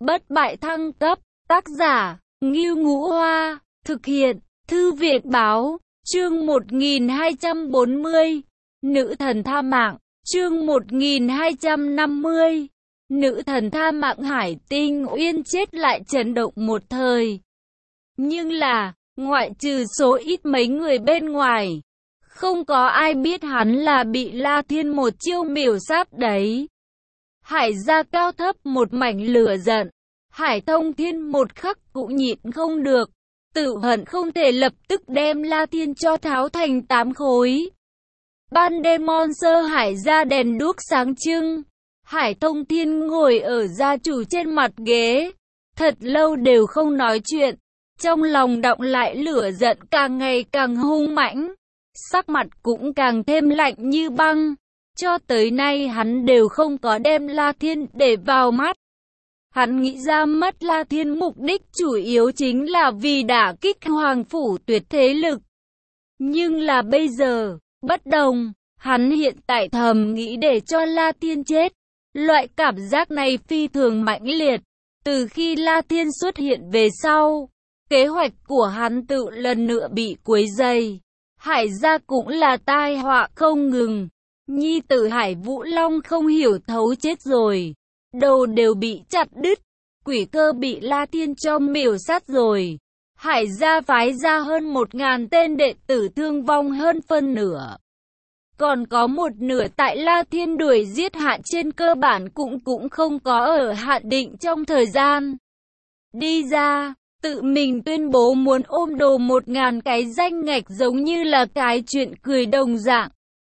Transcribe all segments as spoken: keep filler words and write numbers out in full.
bất bại thăng cấp, tác giả, Ngưu Ngũ Hoa, thực hiện, Thư viện Báo, chương một nghìn hai trăm bốn mươi, Nữ thần tha mạng, chương một nghìn hai trăm năm mươi, Nữ thần tha mạng. Hải Tinh Uyên chết lại chấn động một thời. Nhưng là, ngoại trừ số ít mấy người bên ngoài, không có ai biết hắn là bị La Thiên một chiêu miểu sát đấy. Hải gia cao thấp một mảnh lửa giận. Hải Thông Thiên một khắc cũng nhịn không được, tự hận không thể lập tức đem La Thiên cho tháo thành tám khối. Ban đêm Monster Hải gia đèn đuốc sáng trưng. Hải Thông Thiên ngồi ở gia chủ trên mặt ghế, thật lâu đều không nói chuyện, trong lòng đọng lại lửa giận càng ngày càng hung mãnh, sắc mặt cũng càng thêm lạnh như băng. Cho tới nay hắn đều không có đem La Thiên để vào mắt. Hắn nghĩ ra mất La Thiên mục đích chủ yếu chính là vì đả kích Hoàng Phủ Tuyệt thế lực. Nhưng là bây giờ, bất đồng, hắn hiện tại thầm nghĩ để cho La Thiên chết. Loại cảm giác này phi thường mãnh liệt. Từ khi La Thiên xuất hiện về sau, kế hoạch của hắn tự lần nữa bị quấy rầy. Hải gia cũng là tai họa không ngừng. Nhi tử Hải Vũ Long không hiểu thấu chết rồi, đầu đều bị chặt đứt. Quỷ Cơ bị La Thiên cho miểu sát rồi. Hải gia phái ra hơn một ngàn tên đệ tử thương vong hơn phân nửa. Còn có một nửa tại La Thiên đuổi giết hạ trên cơ bản cũng cũng không có ở hạn định trong thời gian. Đi ra, tự mình tuyên bố muốn ôm đồ một ngàn cái danh ngạch giống như là cái chuyện cười đồng dạng.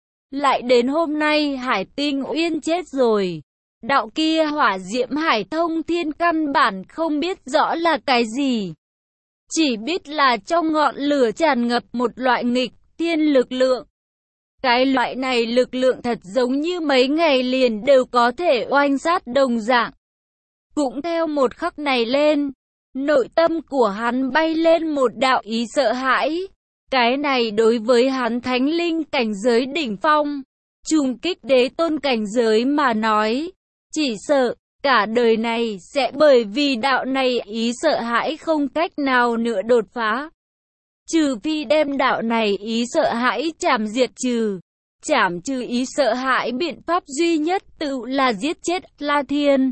Lại đến hôm nay Hải Tinh Uyên chết rồi. Đạo kia hỏa diễm Hải Thông Thiên căn bản không biết rõ là cái gì. Chỉ biết là trong ngọn lửa tràn ngập một loại nghịch thiên lực lượng. Cái loại này lực lượng thật giống như mấy ngày liền đều có thể oanh sát đồng dạng. Cũng theo một khắc này lên, nội tâm của hắn bay lên một đạo ý sợ hãi. Cái này đối với hắn thánh linh cảnh giới đỉnh phong, trùng kích đế tôn cảnh giới mà nói, chỉ sợ cả đời này sẽ bởi vì đạo này ý sợ hãi không cách nào nữa đột phá. Trừ phi đem đạo này ý sợ hãi chảm diệt trừ. Chảm trừ ý sợ hãi biện pháp duy nhất tự là giết chết La Thiên.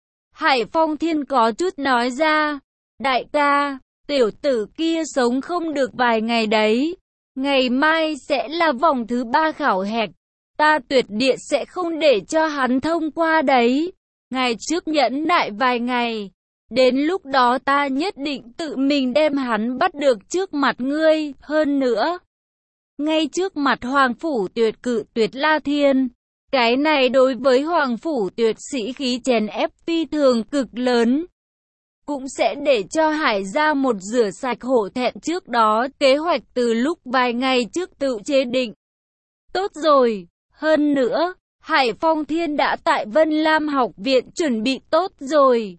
Hải Phong Thiên có chút nói ra, đại ca, tiểu tử kia sống không được vài ngày đấy. Ngày mai sẽ là vòng thứ ba khảo hạch. Ta tuyệt địa sẽ không để cho hắn thông qua đấy. Ngày trước nhẫn nại vài ngày. Đến lúc đó ta nhất định tự mình đem hắn bắt được trước mặt ngươi. Hơn nữa, ngay trước mặt Hoàng Phủ Tuyệt cự tuyệt La Thiên. Cái này đối với Hoàng Phủ Tuyệt sĩ khí chèn ép phi thường cực lớn. Cũng sẽ để cho Hải gia một rửa sạch hổ thẹn trước đó. Kế hoạch từ lúc vài ngày trước tự chế định. Tốt rồi, hơn nữa, Hải Phong Thiên đã tại Vân Lam học viện chuẩn bị tốt rồi.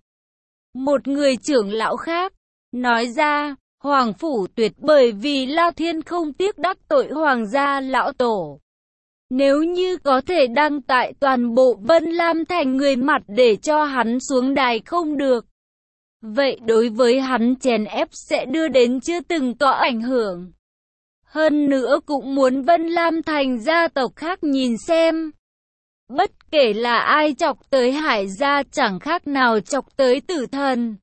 Một người trưởng lão khác nói ra, Hoàng Phủ Tuyệt bởi vì La Thiên không tiếc đắc tội Hoàng gia lão tổ. Nếu như có thể đăng tại toàn bộ Vân Lam thành người mặt để cho hắn xuống đài không được. Vậy đối với hắn chèn ép sẽ đưa đến chưa từng có ảnh hưởng. Hơn nữa cũng muốn Vân Lam thành gia tộc khác nhìn xem. Bất kể là ai chọc tới Hải gia chẳng khác nào chọc tới tử thần.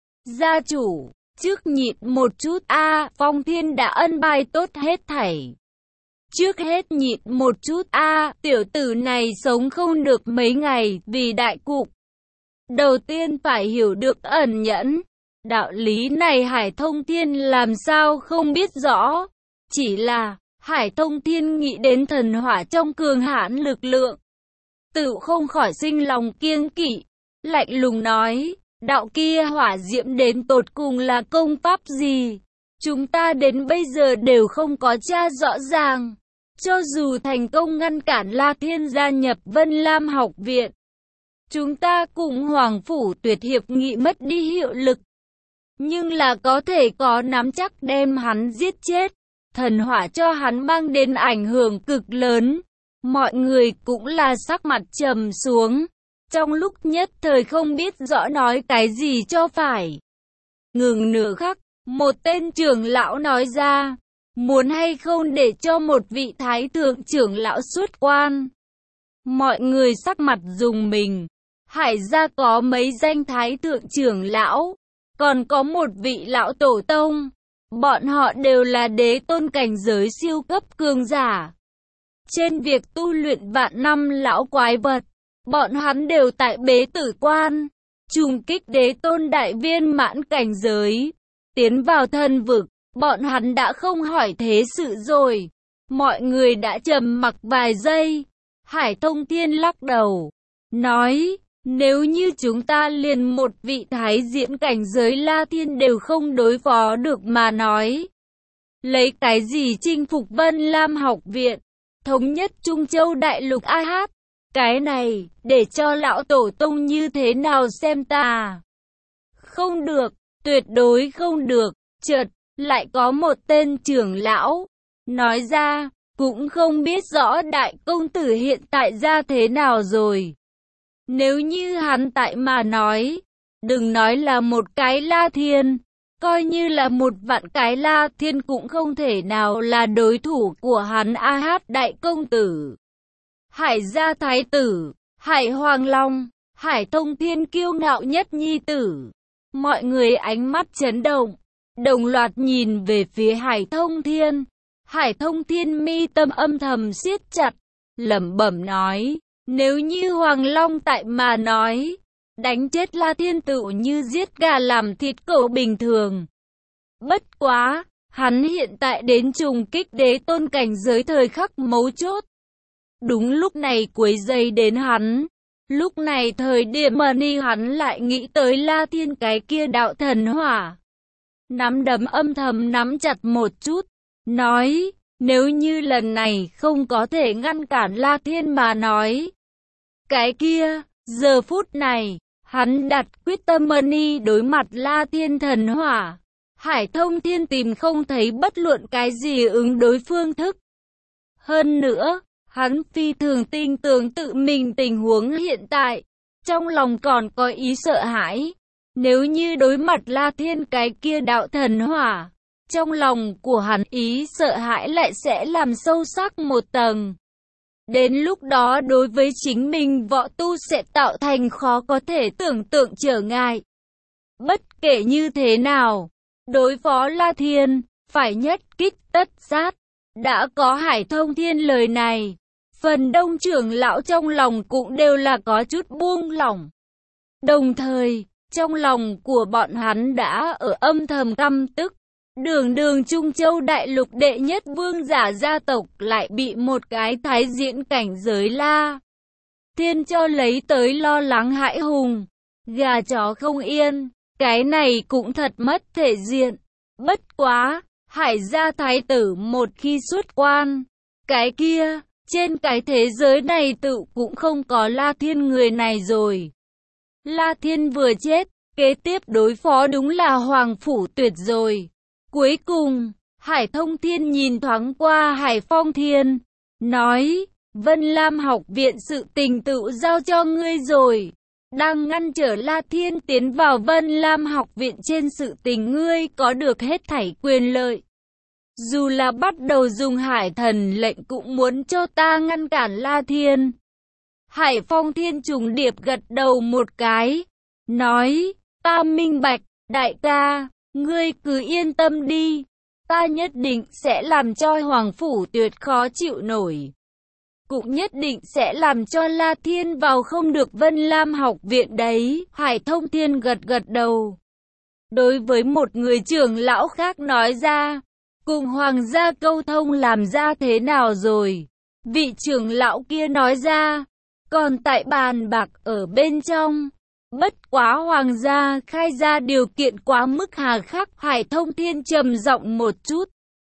Gia chủ, trước nhịn một chút a à, Phong Thiên đã ân bài tốt hết thảy. Trước hết nhịn một chút a à, tiểu tử này sống không được mấy ngày vì đại cục. Đầu tiên phải hiểu được ẩn nhẫn. Đạo lý này Hải Thông Thiên làm sao không biết rõ. Chỉ là Hải Thông Thiên nghĩ đến thần hỏa trong cường hãn lực lượng, tự không khỏi sinh lòng kiêng kỵ. Lạnh lùng nói, đạo kia hỏa diễm đến tột cùng là công pháp gì? Chúng ta đến bây giờ đều không có tra rõ ràng. Cho dù thành công ngăn cản La Thiên gia nhập Vân Lam học viện, chúng ta cùng Hoàng Phủ Tuyệt hiệp nghị mất đi hiệu lực. Nhưng là có thể có nắm chắc đem hắn giết chết. Thần hỏa cho hắn mang đến ảnh hưởng cực lớn. Mọi người cũng là sắc mặt trầm xuống. trong lúc nhất thời không biết rõ nói cái gì cho phải. Ngừng nửa khắc, một tên trưởng lão nói ra, muốn hay không để cho một vị thái thượng trưởng lão xuất quan. Mọi người sắc mặt rùng mình. Hải gia có mấy danh thái thượng trưởng lão, còn có một vị lão tổ tông. Bọn họ đều là đế tôn cảnh giới siêu cấp cường giả. Trên việc tu luyện vạn năm lão quái vật, bọn hắn đều tại bế tử quan, trùng kích đế tôn đại viên mãn cảnh giới, tiến vào thần vực, bọn hắn đã không hỏi thế sự rồi. Mọi người đã trầm mặc vài giây. Hải Thông Thiên lắc đầu, nói, nếu như chúng ta liền một vị thái diễn cảnh giới La Thiên đều không đối phó được mà nói, lấy cái gì chinh phục Vân Lam học viện, thống nhất Trung Châu Đại Lục a hát, cái này, để cho lão tổ tông như thế nào xem ta? Không được, tuyệt đối không được. Chợt, lại có một tên trưởng lão, nói ra, cũng không biết rõ đại công tử hiện tại ra thế nào rồi. Nếu như hắn tại mà nói, đừng nói là một cái La Thiên, coi như là một vạn cái La Thiên cũng không thể nào là đối thủ của hắn a hát đại công tử. Hải gia thái tử, Hải Hoàng Long, Hải Thông Thiên kiêu ngạo nhất nhi tử. Mọi người ánh mắt chấn động, đồng loạt nhìn về phía Hải Thông Thiên. Hải Thông Thiên mi tâm âm thầm siết chặt, lẩm bẩm nói, nếu như Hoàng Long tại mà nói, đánh chết La Thiên tự như giết gà làm thịt cẩu bình thường. Bất quá, hắn hiện tại đến trùng kích đế tôn cảnh giới thời khắc mấu chốt. Đúng lúc này quấy dây đến hắn. Lúc này thời điểm mà ni hắn lại nghĩ tới La Thiên cái kia đạo thần hỏa. Nắm đấm âm thầm nắm chặt một chút, nói, nếu như lần này không có thể ngăn cản La Thiên mà nói. Cái kia, giờ phút này, hắn đặt quyết tâm money đối mặt La Thiên thần hỏa. Hải Thông Thiên tìm không thấy bất luận cái gì ứng đối phương thức. Hơn nữa, hắn phi thường tin tưởng tự mình tình huống hiện tại, trong lòng còn có ý sợ hãi. Nếu như đối mặt La Thiên cái kia đạo thần hỏa, trong lòng của hắn ý sợ hãi lại sẽ làm sâu sắc một tầng. Đến lúc đó đối với chính mình võ tu sẽ tạo thành khó có thể tưởng tượng trở ngại. Bất kể như thế nào, đối phó La Thiên, phải nhất kích tất sát. Đã có Hải Thông Thiên lời này, phần đông trưởng lão trong lòng cũng đều là có chút buông lỏng. Đồng thời, trong lòng của bọn hắn đã ở âm thầm căm tức. Đường đường Trung Châu Đại Lục đệ nhất vương giả gia tộc lại bị một cái thái diễn cảnh giới La Thiên cho lấy tới lo lắng hãi hùng. Gà chó không yên, cái này cũng thật mất thể diện. Bất quá, Hải gia thái tử một khi xuất quan, cái kia, trên cái thế giới này tự cũng không có La Thiên người này rồi. La Thiên vừa chết, kế tiếp đối phó đúng là Hoàng Phủ Tuyệt rồi. Cuối cùng, Hải Thông Thiên nhìn thoáng qua Hải Phong Thiên, nói, Vân Lam học viện sự tình tự giao cho ngươi rồi. Đang ngăn trở La Thiên tiến vào Vân Lam học viện trên sự tình ngươi có được hết thảy quyền lợi. Dù là bắt đầu dùng Hải Thần lệnh cũng muốn cho ta ngăn cản La Thiên. Hải Phong Thiên trùng điệp gật đầu một cái, nói, ta minh bạch, đại ca, ngươi cứ yên tâm đi, ta nhất định sẽ làm cho Hoàng Phủ Tuyệt khó chịu nổi. Cũng nhất định sẽ làm cho La Thiên vào không được Vân Lam học viện đấy. Hải Thông Thiên gật gật đầu. Đối với một người trưởng lão khác nói ra, cùng Hoàng gia câu thông làm ra thế nào rồi? Vị trưởng lão kia nói ra, còn tại bàn bạc ở bên trong. Bất quá Hoàng gia khai ra điều kiện quá mức hà khắc. Hải Thông Thiên trầm giọng một chút,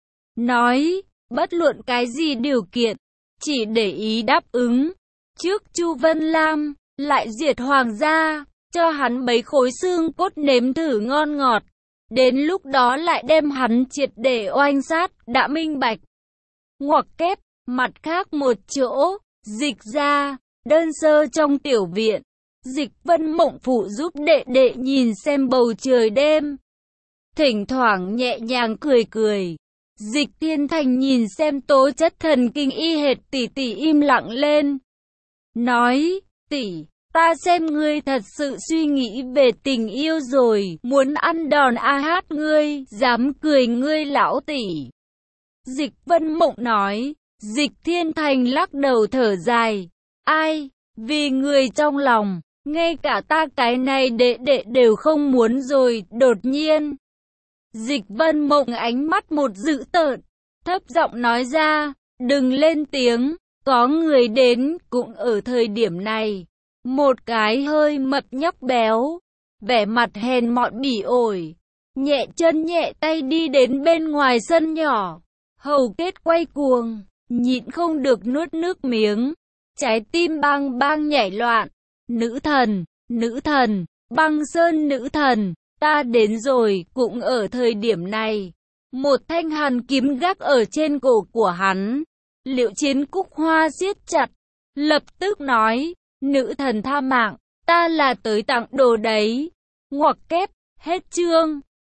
nói, bất luận cái gì điều kiện, chỉ để ý đáp ứng. Trước Chu Vân Lam, lại diệt Hoàng gia, cho hắn mấy khối xương cốt nếm thử ngon ngọt. Đến lúc đó lại đem hắn triệt để oanh sát, đã minh bạch. Ngoặc kép, mặt khác một chỗ, dịch ra, đơn sơ trong tiểu viện. Dịch Vân Mộng phụ giúp đệ đệ nhìn xem bầu trời đêm. Thỉnh thoảng nhẹ nhàng cười cười. Dịch Thiên Thành nhìn xem tố chất thần kinh y hệt tỷ tỷ im lặng lên. Nói, tỷ, ta xem ngươi thật sự suy nghĩ về tình yêu rồi, muốn ăn đòn a hát ngươi, dám cười ngươi lão tỷ. Dịch Vân Mộng nói, Dịch Thiên Thành lắc đầu thở dài. Ai, vì người trong lòng, ngay cả ta cái này đệ đệ đều không muốn rồi, đột nhiên. Dịch Vân Mộng ánh mắt một dữ tợn, thấp giọng nói ra, đừng lên tiếng, có người đến cũng ở thời điểm này. Một cái hơi mập nhóc béo, vẻ mặt hèn mọn bỉ ổi, nhẹ chân nhẹ tay đi đến bên ngoài sân nhỏ. Hầu Kết quay cuồng, nhịn không được nuốt nước miếng, trái tim bang bang nhảy loạn. Nữ thần, nữ thần, Băng Sơn nữ thần, ta đến rồi. Cũng ở thời điểm này, một thanh hàn kiếm gác ở trên cổ của hắn. Liệu Chiến Cúc Hoa siết chặt, lập tức nói, nữ thần tha mạng, ta là tới tặng đồ đấy. Ngoặc kép, hết chương.